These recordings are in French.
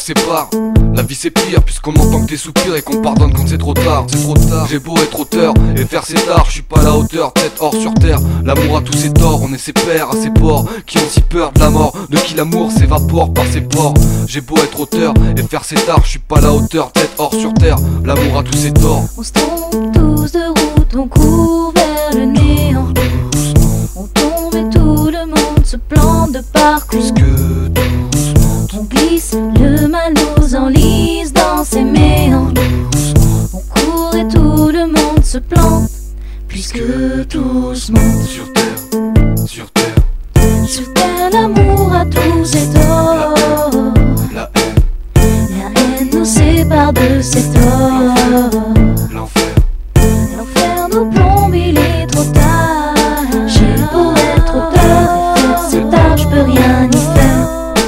sépare. La vie c'est pire puisqu'on entend que tes soupirs et qu'on pardonne quand c'est trop tard. C'est trop tard. J'ai beau être auteur et faire ses dards, je suis pas à la hauteur, tête hors sur terre. L'amour a tous ses torts, on est ses pères, à ses porcs qui ont si peur de la mort, de qui l'amour s'évapore par ses pores. J'ai beau être auteur et faire ses dards, je suis pas à la hauteur, tête hors sur terre. L'amour a tous ses torts. On se trompe tous de route, on court vers le néant. On tombe et tout le monde se plante de parcours. On glisse, le mal nous enlise dans ses méandres. On court et tout le monde se plante, puisque tous montent. Sur terre, sur terre, sur terre l'amour a tous ses torts. la haine nous sépare de ses torts. l'enfer, L'enfer nous plombe, il est trop tard. J'ai beau être auteur et faire ses dards, je peux rien y faire.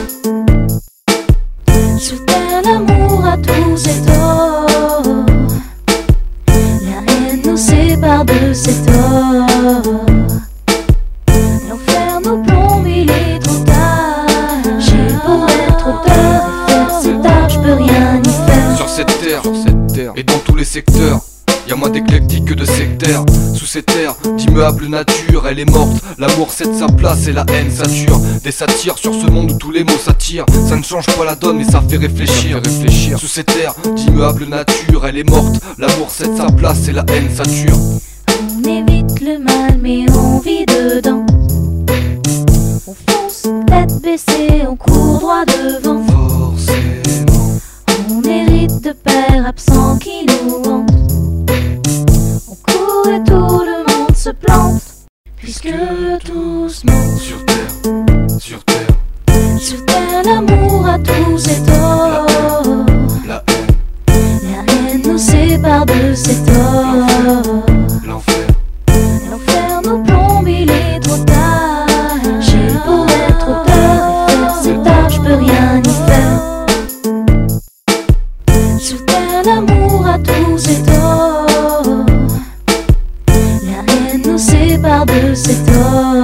Sur terre l'amour a tous ses torts. La haine nous sépare de ses torts. L'enfer nous plombe, il est trop tard. J'ai beau être auteur et faire ses dards, je peux rien y faire. sur cette terre, et dans tous les secteurs. Y'a moins d'éclectique que de sectaires. Sous ces terres d'immuable nature, elle est morte. L'amour cède sa place et la haine sature. Des satires sur ce monde où tous les mots s'attirent. Ça ne change pas la donne mais ça fait réfléchir. Sous ces terres d'immuable nature, elle est morte. L'amour cède sa place et la haine sature. On évite le mal mais on vit dedans. On fonce tête baissée, on court droit devant. Forcément, On hérite de pères absents qui nous hantent. On court et tout le monde se plante, puisque tous montent. sur terre, sur terre, Sur terre l'amour a tous ses torts. la haine nous sépare de ses torts. l'enfer, L'enfer nous plombe, il est trop tard. J'ai beau être auteur et faire ses dards, je peux rien y faire. Sur terre l'amour a tous ses torts. La haine nous sépare de ses torts.